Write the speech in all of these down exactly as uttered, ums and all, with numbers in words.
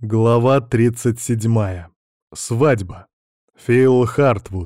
Глава тридцать седьмая. Свадьба. Фил Хартвуд.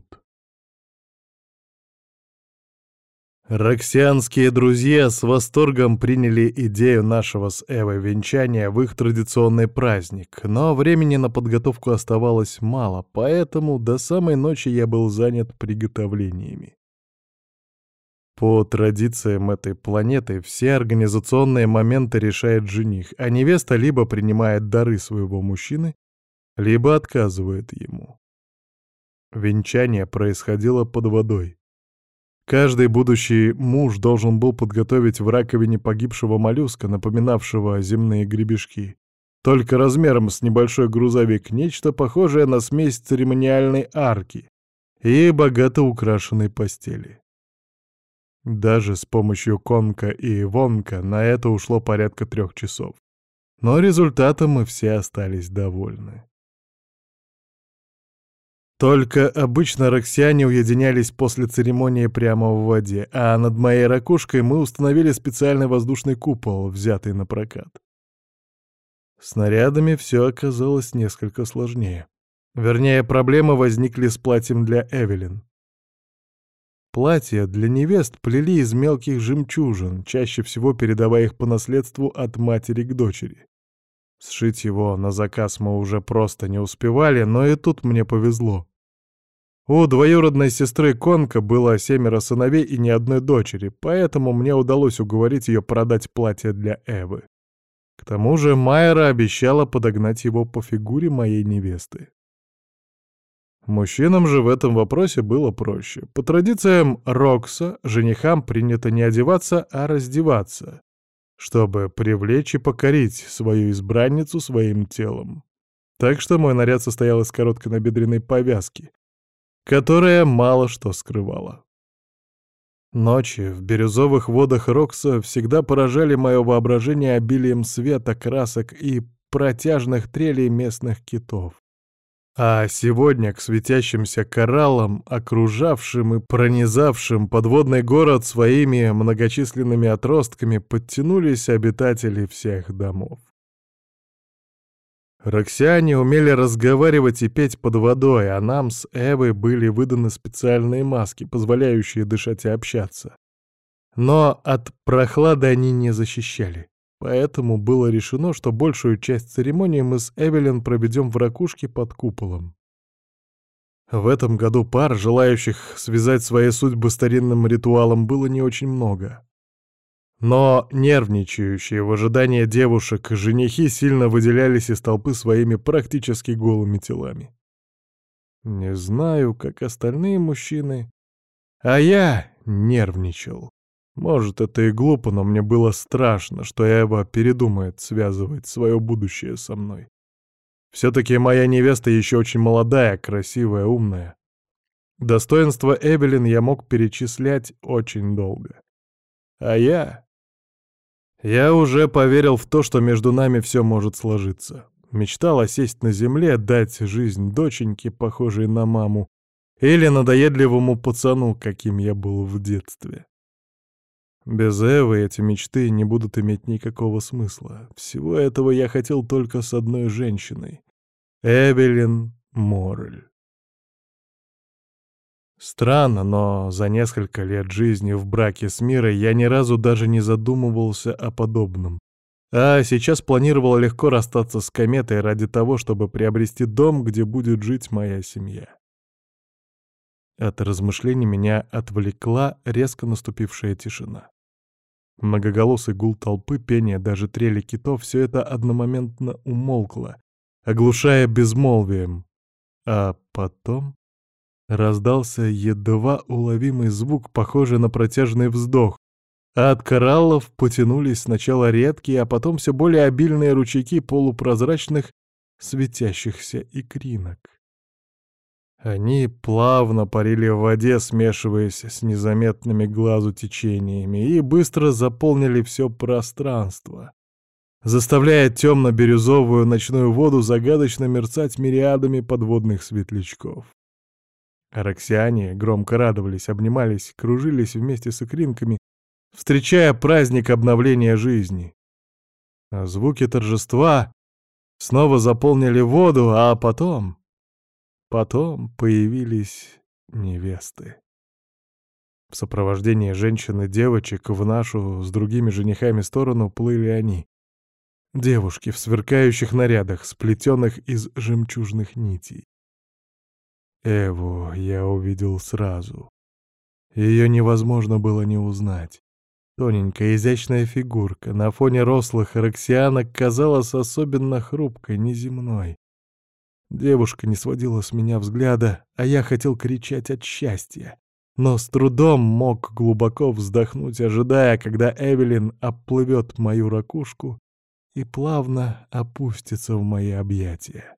Роксианские друзья с восторгом приняли идею нашего с Эвой венчания в их традиционный праздник, но времени на подготовку оставалось мало, поэтому до самой ночи я был занят приготовлениями. По традициям этой планеты все организационные моменты решает жених, а невеста либо принимает дары своего мужчины, либо отказывает ему. Венчание происходило под водой. Каждый будущий муж должен был подготовить в раковине погибшего моллюска, напоминавшего земные гребешки, только размером с небольшой грузовик, нечто похожее на смесь церемониальной арки и богато украшенной постели. Даже с помощью конка и вонка на это ушло порядка трех часов. Но результатом мы все остались довольны. Только обычно роксиане уединялись после церемонии прямо в воде, а над моей ракушкой мы установили специальный воздушный купол, взятый на прокат. С снарядами все оказалось несколько сложнее. Вернее, проблемы возникли с платьем для Эвелин. Платья для невест плели из мелких жемчужин, чаще всего передавая их по наследству от матери к дочери. Сшить его на заказ мы уже просто не успевали, но и тут мне повезло. У двоюродной сестры Конка было семеро сыновей и ни одной дочери, поэтому мне удалось уговорить ее продать платье для Эвы. К тому же Майра обещала подогнать его по фигуре моей невесты. Мужчинам же в этом вопросе было проще. По традициям Рокса женихам принято не одеваться, а раздеваться, чтобы привлечь и покорить свою избранницу своим телом. Так что мой наряд состоял из короткой набедренной повязки, которая мало что скрывала. Ночи в бирюзовых водах Рокса всегда поражали мое воображение обилием света, красок и протяжных трелей местных китов. А сегодня к светящимся кораллам, окружавшим и пронизавшим подводный город своими многочисленными отростками, подтянулись обитатели всех домов. Роксиане умели разговаривать и петь под водой, а нам с Эвой были выданы специальные маски, позволяющие дышать и общаться. Но от прохлады они не защищали. Поэтому было решено, что большую часть церемонии мы с Эвелин проведем в ракушке под куполом. В этом году пар, желающих связать свои судьбы старинным ритуалом, было не очень много. Но нервничающие в ожидании девушек женихи сильно выделялись из толпы своими практически голыми телами. Не знаю, как остальные мужчины, а я нервничал. Может, это и глупо, но мне было страшно, что Эва передумает связывать свое будущее со мной. Все-таки моя невеста еще очень молодая, красивая, умная. Достоинства Эвелин я мог перечислять очень долго. А я... Я уже поверил в то, что между нами все может сложиться. Мечтал осесть на земле, дать жизнь доченьке, похожей на маму, или надоедливому пацану, каким я был в детстве. Без Эвы эти мечты не будут иметь никакого смысла. Всего этого я хотел только с одной женщиной — Эвелин Моррель. Странно, но за несколько лет жизни в браке с Мирой я ни разу даже не задумывался о подобном. А сейчас планировал легко расстаться с кометой ради того, чтобы приобрести дом, где будет жить моя семья. От размышлений меня отвлекла резко наступившая тишина. Многоголосый гул толпы, пение, даже трели китов — все это одномоментно умолкло, оглушая безмолвием. А потом раздался едва уловимый звук, похожий на протяжный вздох, а от кораллов потянулись сначала редкие, а потом все более обильные ручейки полупрозрачных светящихся икринок. Они плавно парили в воде, смешиваясь с незаметными глазу течениями, и быстро заполнили все пространство, заставляя темно-бирюзовую ночную воду загадочно мерцать мириадами подводных светлячков. Роксиане громко радовались, обнимались, кружились вместе с икринками, встречая праздник обновления жизни. А звуки торжества снова заполнили воду, а потом... Потом появились невесты. В сопровождении женщин и девочек в нашу с другими женихами сторону плыли они. Девушки в сверкающих нарядах, сплетенных из жемчужных нитей. Эву я увидел сразу. Ее невозможно было не узнать. Тоненькая, изящная фигурка на фоне рослых роксианок казалась особенно хрупкой, неземной. Девушка не сводила с меня взгляда, а я хотел кричать от счастья, но с трудом мог глубоко вздохнуть, ожидая, когда Эвелин оплывет мою ракушку и плавно опустится в мои объятия.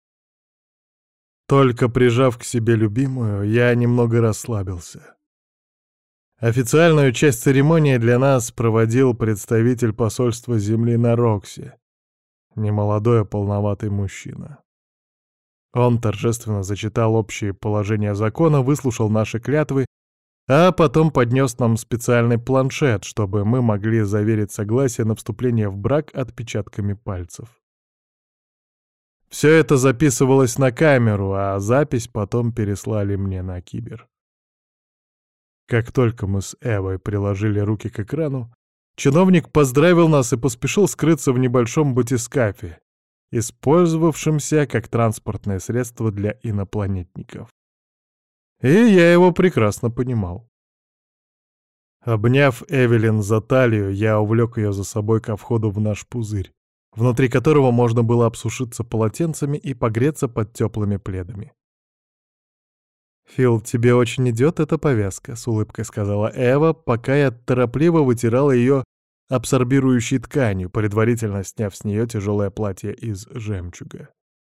Только прижав к себе любимую, я немного расслабился. Официальную часть церемонии для нас проводил представитель посольства Земли на Роксе, немолодой, а полноватый мужчина. Он торжественно зачитал общие положения закона, выслушал наши клятвы, а потом поднес нам специальный планшет, чтобы мы могли заверить согласие на вступление в брак отпечатками пальцев. Все это записывалось на камеру, а запись потом переслали мне на кибер. Как только мы с Эвой приложили руки к экрану, чиновник поздравил нас и поспешил скрыться в небольшом батискафе, использовавшемся как транспортное средство для инопланетников. И я его прекрасно понимал. Обняв Эвелин за талию, я увлек ее за собой ко входу в наш пузырь, внутри которого можно было обсушиться полотенцами и погреться под теплыми пледами. «Фил, тебе очень идет эта повязка», — с улыбкой сказала Эва, пока я торопливо вытирала ее абсорбирующей тканью, предварительно сняв с нее тяжелое платье из жемчуга.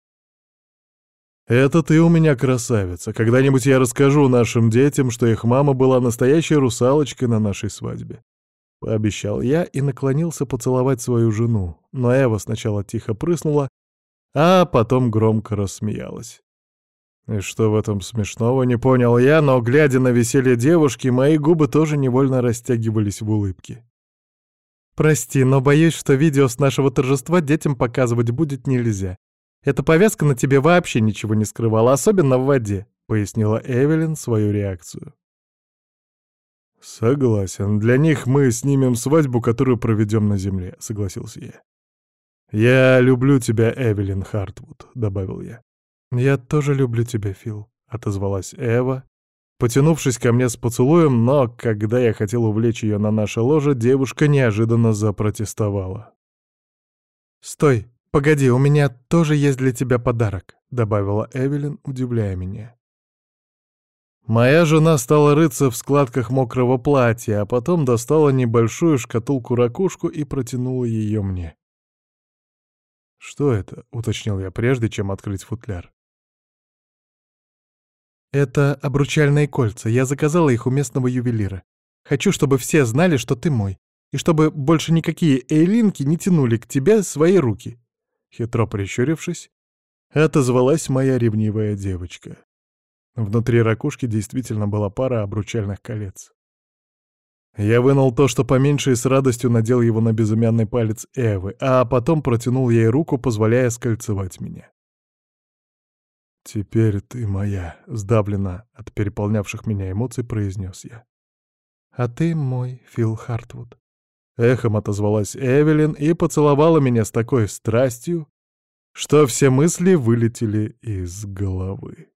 «Это ты у меня красавица. Когда-нибудь я расскажу нашим детям, что их мама была настоящей русалочкой на нашей свадьбе», — пообещал я и наклонился поцеловать свою жену, но Эва сначала тихо прыснула, а потом громко рассмеялась. И что в этом смешного, не понял я, но, глядя на веселье девушки, мои губы тоже невольно растягивались в улыбке. «Прости, но боюсь, что видео с нашего торжества детям показывать будет нельзя. Эта повязка на тебе вообще ничего не скрывала, особенно в воде», — пояснила Эвелин свою реакцию. «Согласен. Для них мы снимем свадьбу, которую проведем на земле», — согласился я. «Я люблю тебя, Эвелин Хартвуд», — добавил я. «Я тоже люблю тебя, Фил», — отозвалась Эва, потянувшись ко мне с поцелуем, но когда я хотел увлечь ее на наше ложе, девушка неожиданно запротестовала. «Стой, погоди, у меня тоже есть для тебя подарок», — добавила Эвелин, удивляя меня. Моя жена стала рыться в складках мокрого платья, а потом достала небольшую шкатулку-ракушку и протянула ее мне. «Что это?» — уточнил я прежде, чем открыть футляр. «Это обручальные кольца. Я заказала их у местного ювелира. Хочу, чтобы все знали, что ты мой, и чтобы больше никакие эйлинки не тянули к тебе свои руки». Хитро прищурившись, отозвалась моя ревнивая девочка. Внутри ракушки действительно была пара обручальных колец. Я вынул то, что поменьше, и с радостью надел его на безымянный палец Эвы, а потом протянул ей руку, позволяя скольцевать меня. «Теперь ты моя», — сдавленно от переполнявших меня эмоций произнес я. «А ты мой, Фил Хартвуд», — эхом отозвалась Эвелин и поцеловала меня с такой страстью, что все мысли вылетели из головы.